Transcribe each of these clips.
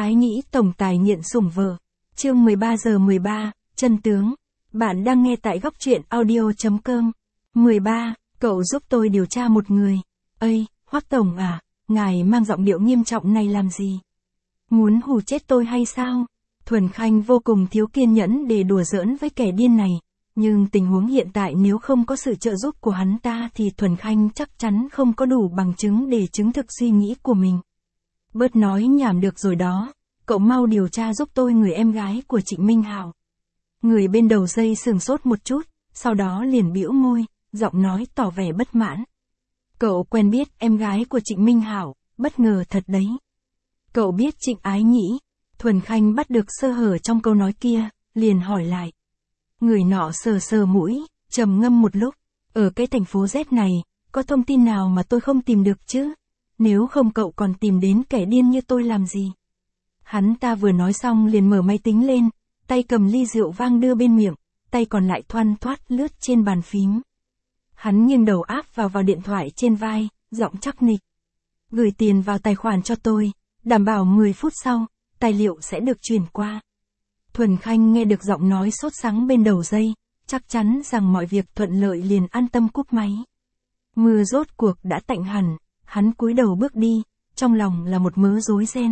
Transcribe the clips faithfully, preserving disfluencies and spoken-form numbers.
Ái Nhĩ tổng tài nghiện sủng vợ. Chương mười ba giờ mười ba, chân tướng. Bạn đang nghe tại góc truyện audio chấm com. mười ba, cậu giúp tôi điều tra một người. Ây, Hoắc tổng à, ngài mang giọng điệu nghiêm trọng này làm gì? Muốn hù chết tôi hay sao? Thuần Khanh vô cùng thiếu kiên nhẫn để đùa giỡn với kẻ điên này. Nhưng tình huống hiện tại nếu không có sự trợ giúp của hắn ta thì Thuần Khanh chắc chắn không có đủ bằng chứng để chứng thực suy nghĩ của mình. Bớt nói nhảm được rồi đó, cậu mau điều tra giúp tôi người em gái của Trịnh Minh Hạo. Người bên đầu dây sửng sốt một chút, sau đó liền bĩu môi, giọng nói tỏ vẻ bất mãn. Cậu quen biết em gái của Trịnh Minh Hạo, bất ngờ thật đấy. Cậu biết Trịnh Ái Nhĩ? Thuần Khanh bắt được sơ hở trong câu nói kia, liền hỏi lại. Người nọ sờ sờ mũi, trầm ngâm một lúc. Ở cái thành phố Z này, có thông tin nào mà tôi không tìm được chứ? Nếu không cậu còn tìm đến kẻ điên như tôi làm gì? Hắn ta vừa nói xong liền mở máy tính lên, tay cầm ly rượu vang đưa bên miệng, tay còn lại thoăn thoắt lướt trên bàn phím. Hắn nghiêng đầu áp vào vào điện thoại trên vai, giọng chắc nịch. Gửi tiền vào tài khoản cho tôi, đảm bảo mười phút sau, tài liệu sẽ được chuyển qua. Thuần Khanh nghe được giọng nói sốt sắng bên đầu dây, chắc chắn rằng mọi việc thuận lợi liền an tâm cúp máy. Mưa rốt cuộc đã tạnh hẳn, hắn cúi đầu bước đi, trong lòng là một mớ rối ren.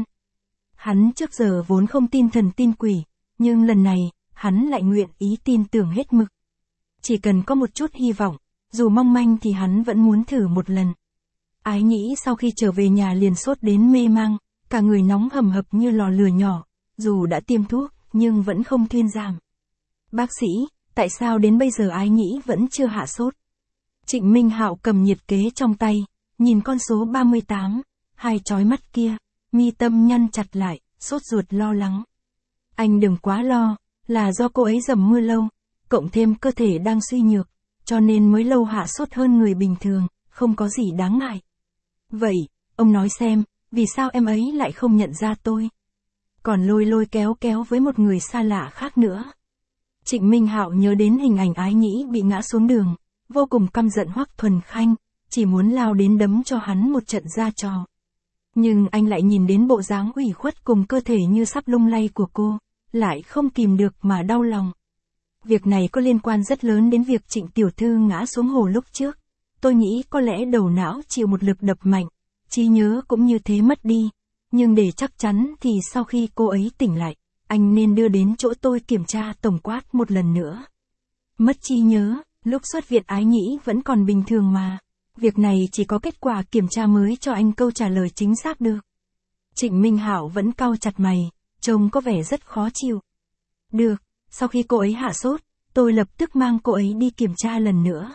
Hắn trước giờ vốn không tin thần tin quỷ, nhưng lần này, hắn lại nguyện ý tin tưởng hết mực. Chỉ cần có một chút hy vọng, dù mong manh thì hắn vẫn muốn thử một lần. Ái Nhĩ sau khi trở về nhà liền sốt đến mê mang, cả người nóng hầm hập như lò lửa nhỏ, dù đã tiêm thuốc, nhưng vẫn không thuyên giảm. Bác sĩ, tại sao đến bây giờ Ái Nhĩ vẫn chưa hạ sốt? Trịnh Minh Hạo cầm nhiệt kế trong tay, nhìn con số ba mươi tám, hai chói mắt kia, mi tâm nhăn chặt lại, sốt ruột lo lắng. Anh đừng quá lo, là do cô ấy dầm mưa lâu, cộng thêm cơ thể đang suy nhược, cho nên mới lâu hạ sốt hơn người bình thường, không có gì đáng ngại. Vậy, ông nói xem, vì sao em ấy lại không nhận ra tôi? Còn lôi lôi kéo kéo với một người xa lạ khác nữa. Trịnh Minh Hạo nhớ đến hình ảnh Ái Nhĩ bị ngã xuống đường, vô cùng căm giận Hoắc Thuần Khanh, chỉ muốn lao đến đấm cho hắn một trận ra trò. Nhưng anh lại nhìn đến bộ dáng ủy khuất cùng cơ thể như sắp lung lay của cô, lại không kìm được mà đau lòng. Việc này có liên quan rất lớn đến việc Trịnh tiểu thư ngã xuống hồ lúc trước. Tôi nghĩ có lẽ đầu não chịu một lực đập mạnh, trí nhớ cũng như thế mất đi. Nhưng để chắc chắn thì sau khi cô ấy tỉnh lại, anh nên đưa đến chỗ tôi kiểm tra tổng quát một lần nữa. Mất trí nhớ, lúc xuất viện Ái Nhĩ vẫn còn bình thường mà. Việc này chỉ có kết quả kiểm tra mới cho anh câu trả lời chính xác được. Trịnh Minh Hạo vẫn cau chặt mày, trông có vẻ rất khó chịu. Được, sau khi cô ấy hạ sốt, tôi lập tức mang cô ấy đi kiểm tra lần nữa.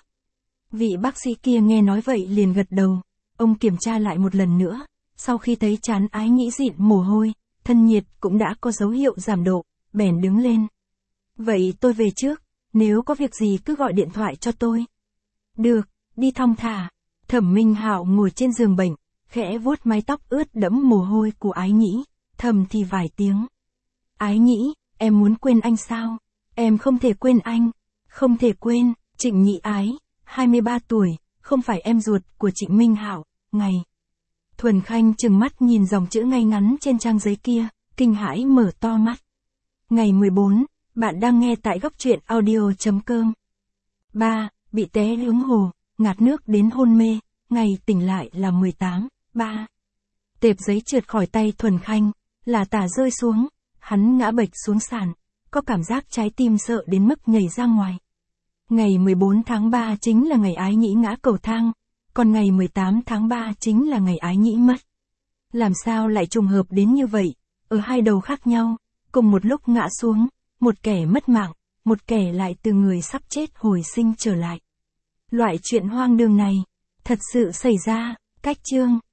Vị bác sĩ kia nghe nói vậy liền gật đầu, ông kiểm tra lại một lần nữa. Sau khi thấy trán Ái Nhĩ dịn mồ hôi, thân nhiệt cũng đã có dấu hiệu giảm độ, bèn đứng lên. Vậy tôi về trước, nếu có việc gì cứ gọi điện thoại cho tôi. Được, đi thong thả. Thẩm Minh Hạo ngồi trên giường bệnh, khẽ vuốt mái tóc ướt đẫm mồ hôi của Ái Nhĩ, thầm thì vài tiếng. Ái Nhĩ, em muốn quên anh sao? Em không thể quên anh. Không thể quên, Trịnh Nhị Ái, hai mươi ba tuổi, không phải em ruột của Trịnh Minh Hạo, ngày. Thuần Khanh trừng mắt nhìn dòng chữ ngay ngắn trên trang giấy kia, kinh hãi mở to mắt. Ngày mười bốn, bạn đang nghe tại góc truyện audio chấm com. ba. Bị té xuống hồ, ngạt nước đến hôn mê, ngày tỉnh lại là mười tám, ba. Tệp giấy trượt khỏi tay Thuần Khanh, là tả rơi xuống, hắn ngã bệch xuống sàn, có cảm giác trái tim sợ đến mức nhảy ra ngoài. Ngày mười bốn tháng ba chính là ngày Ái Nhĩ ngã cầu thang, còn ngày mười tám tháng ba chính là ngày Ái Nhĩ mất. Làm sao lại trùng hợp đến như vậy, ở hai đầu khác nhau, cùng một lúc ngã xuống, một kẻ mất mạng, một kẻ lại từ người sắp chết hồi sinh trở lại. Loại chuyện hoang đường này, thật sự xảy ra, cách chương.